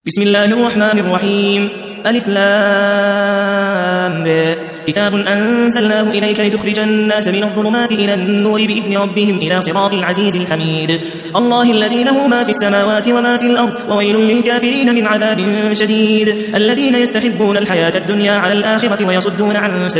بسم الله الرحمن الرحيم. ألف لام ر. كتاب أنزلناه إليك لتخرج الناس من الظلمات إلى النور بإذن ربهم إلى صراط العزيز الحميد. الله الذي له ما في السماوات وما في الأرض وويل للكافرين من عذاب شديد. الذين يستحبون الحياة الدنيا على الآخرة ويصدون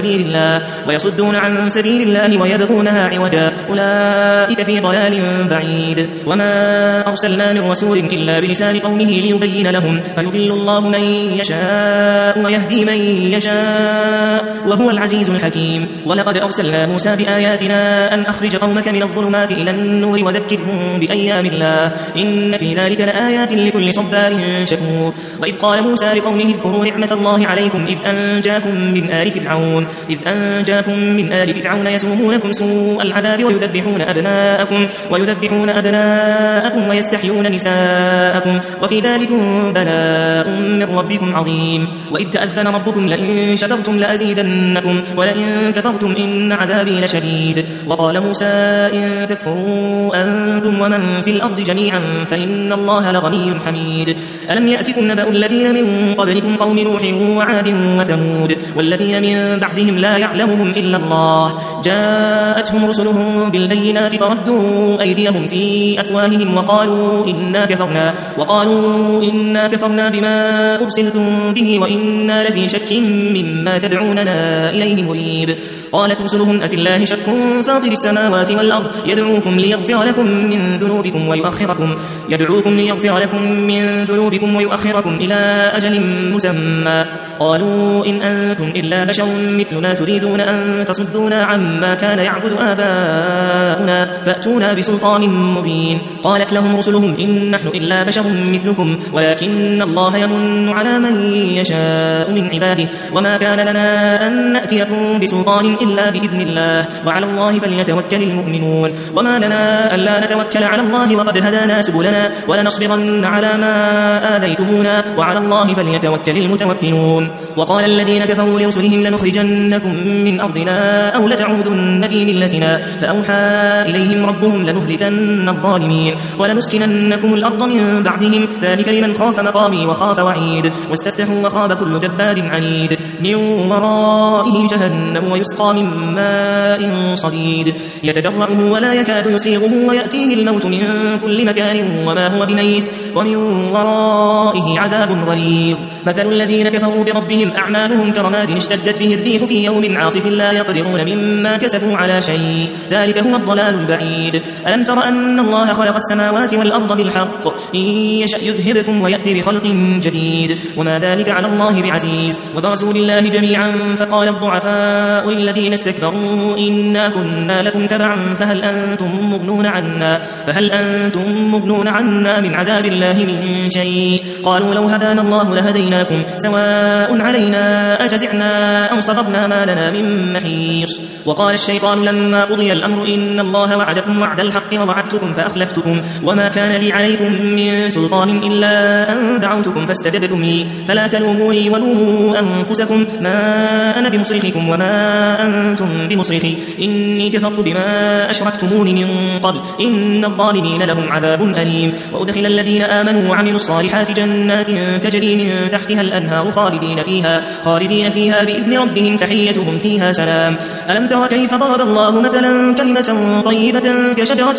عن سبيل الله ويبغونها عوجا أولئك في ضلال بعيد. وما أرسلنا من رسول إلا بلسان قومه ليبين لهم فيضل الله من يشاء ويهدي من يشاء وهو العزيز الحكيم. ولقد أرسلنا موسى بآياتنا أن أخرج قومك من الظلمات إلى النور وذكرهم بأيام الله إن في ذلك لآيات لكل صبار شكور. وإذ قال موسى لقومه اذكروا نعمة الله عليكم إذ أنجاكم من آل فرعون يسومونكم سوء العذاب ويذبحون أبناءكم ويستحيون نساءكم وفي ذلكم بلاء من ربكم عظيم. وإذ تأذن ربكم لئن شكرتم لأزيدنكم ولئن كفرتم إن عذابي لشديد. وقال موسى إن تكفروا أنتم ومن في الأرض جميعا فإن الله لغني حميد. ألم يأتكم نبأ الذين من قبلكم قوم نوح وعاد وثمود والذين من بعدهم لا يعلمهم إلا الله جاءتهم رسلهم بالبينات فردوا أيديهم في أفواههم وقالوا إنا كفرنا بما أرسلتم به وإنا لفي شك مما تدعوننا إليه مريب. قالت رسلهم أفي الله شك فاطر السماوات والأرض يدعوكم ليغفر لكم من ذنوبكم ويؤخركم إلى أجل مسمى. قالوا إن أنتم إلا بشر مثلنا تريدون أن تصدونا عما كان يعبد آباؤنا فأتونا بسلطان مبين. قالت لهم رسلهم إن نحن إلا بشر مثلكم ولكن الله يمن على من يشاء من عباده وما كان لنا أن نأتيكم بسلطان إلا بإذن الله وعلى الله فليتوكل المؤمنون. وما لنا ألا نتوكل على الله وقد هدانا سبلنا ولنصبرن على ما آذيتمونا وعلى الله فليتوكل المتوكلون. وقال الذين كفروا لرسلهم لنخرجنكم من أرضنا أو لتعودن في ملتنا فأوحى إليهم ربهم لنهلكن الظالمين ولنسكننكم الأرض من بعدهم ذلك لمن خاف مقامي وخاف وعيد. واستفتحوا وخاب كل جبار عنيد من ورائه جهنم ويسقى من ماء صديد يتجرعه ولا يكاد يسيغه ويأتيه الموت من كل مكان وما هو بميت ومن ورائه عذاب غليظ. مثل الذين كفروا بربهم أعمالهم كرماد اشتدت به الريح في يوم عاصف لا يقدرون مما كسبوا على شيء ذلك هو الضلال البعيد. ألم تر أن الله خلق السماوات والأرض بالحق إن يشأ يذهبكم ويأتي بخلق جديد وما ذلك على الله بعزيز. وبرزوا لله جميعا فقال الضعفاء للذين استكبروا إنا كنا لكم تبعا فهل أنتم مغنون عنا من عذاب الله من شيء. قالوا لو هدانا الله لهديناكم سواء علينا أجزعنا أم صبرنا ما لنا من محيص. وقال الشيطان لما قضي الأمر إن الله وعدكم وعد الحق ووعدتكم فأخلفتكم وما كان لي عليكم من سلطان إلا أن دعوتكم فاستجبتم لي فلا تلوموني ولوموا أنفسكم ما أنا بمصرخكم وما أنتم بمصرخي إني كفرت بما أشركتمون من قبل إن الظالمين لهم عذاب أليم. وأدخل الذين آمنوا وعملوا الصالحات جنات تجري من تحتها الأنهار خالدين فيها بإذن ربهم تحيتهم فيها سلام. ألم تر كيف ضرب الله مثلا كلمة طيبة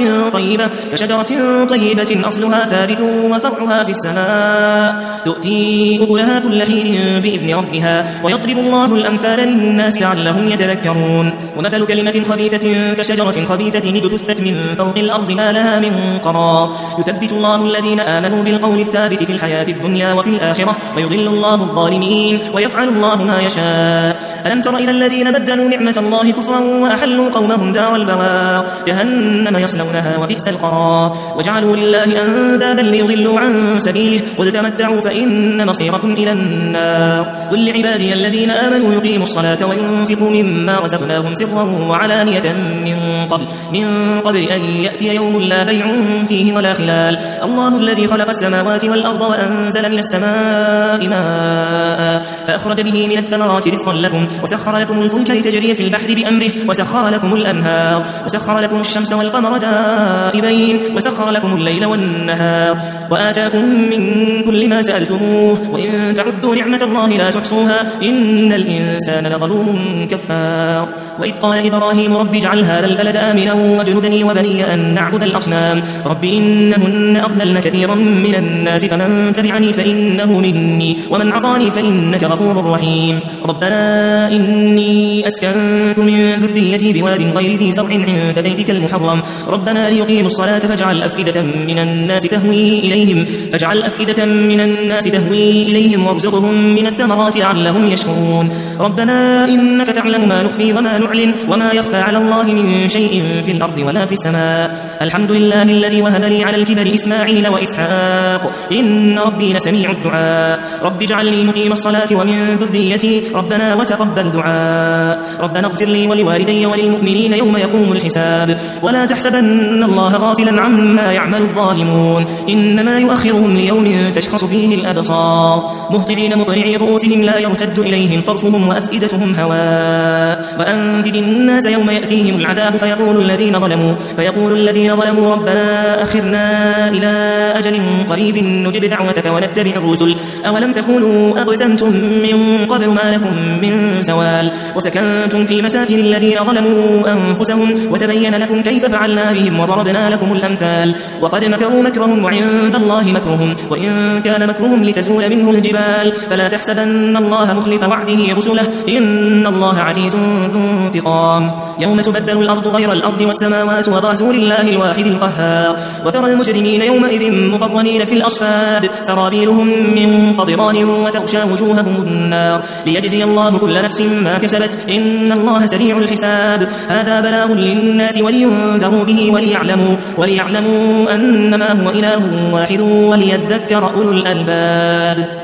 كشجرة طيبة أصلها ثابت وفرعها في السماء تؤتي أكلها كل حين بإذن ربها ويضرب الله الأمثال للناس لعلهم يتذكرون. ومثل كلمة خبيثة كشجرة خبيثة اجتثت من فوق الأرض ما لها من قرار يثبت الله الذين آمنوا بالقول الثابت في الحياة الدنيا وفي الآخرة ويضل الله الظالمين ويفعل الله ما يشاء. ألم تر إلى الذين بدلوا نعمة الله كفرا وأحلوا قومهم دار البوار جهنم يصلونها وبئس القرار وجعلوا لله أندادا ليضلوا عن سبيله قل تمتعوا فإن مصيركم إلى النار. قل لعبادي الذين آمنوا يقيموا الصلاة وينفقوا مما رزقناهم سرا وعلانية من قبل أن يأتي يوم لا بيع فيه ولا خلال. الله الذي خلق السماوات والأرض وأنزل من السماء السماء ماء فأخرج به من الثمرات رزقا لكم وسخر لكم الفلك لتجري في البحر بأمره وسخر لكم الأنهار وسخر لكم الشمس والقمر دائبين وسخر لكم الليل والنهار وآتاكم من كل ما سألتموه وإن تعدوا نعمة الله لا تحصوها إن الإنسان لظلوم كفار وإذ قال إبراهيم رب اجعل هذا البلد آمنا واجنبني وبني أن نعبد الأصنام رب إنهن أضللن كثيرا من الناس فمن تبعني فإنه مني ومن عصاني فإنك غفور رحيم ربنا إني أسكنت من ذريتي بواد غير ذي زرع عند بيتك المحرم ربنا ليقيموا الصلاة فاجعل أفئدة من الناس تهوي إليهم وارزقهم من الثمرات لعلهم يشكرون ربنا إنك تعلم ما نخفي وما نعلن وما يخفى على الله من شيء في الأرض ولا في السماء الحمد لله الذي وهب لي على الكبر إسماعيل وإسحاق إن ربي لسميع الدعاء رب اجعلني مقيم الصلاة ومن ذريتي ربنا وتقبل دعاء ربنا اغفر لي ولوالدي وللمؤمنين يوم يقوم الحساب ولا تحسبن الله غافلا عما يعمل الظالمون إنما يؤخرهم ليوم تشخص فيه الأبصار مهطعين مقنعي رؤوسهم لا يرتد إليهم طرفهم وأفئدتهم هواء وأنذر الناس يوم يأتيهم العذاب فيقول الذين ظلموا ربنا أخرنا إلى أجل قريب نجب دعوتك ونتبع الرسل أولم تكونوا أقسمتم من قبل ما لكم من زوال وسكنتم في مساكن الذين ظلموا أنفسهم وتبين لكم كيف فعلنا بهم وضربنا لكم الأمثال وقد مكروا مكرهم وعند الله مكرهم وإن كان مكرهم لتزول منه الجبال فلا تحسبن الله مخلف وعده رسله إن الله عزيز ذو انتقام يوم تبدل الأرض غير الأرض والسماوات وبرزوا لله الواحد القهار وترى المجرمين يومئذ مقرنين في الأصفاد سرابيلهم من قطران وتغشى وجوههم النار ليجزي الله كل نفس ما كسبت إن الله سريع الحساب هذا بلاغ للناس ولينذروا به وليعلموا أنما هو إله واحد وليذكر أولو الألباب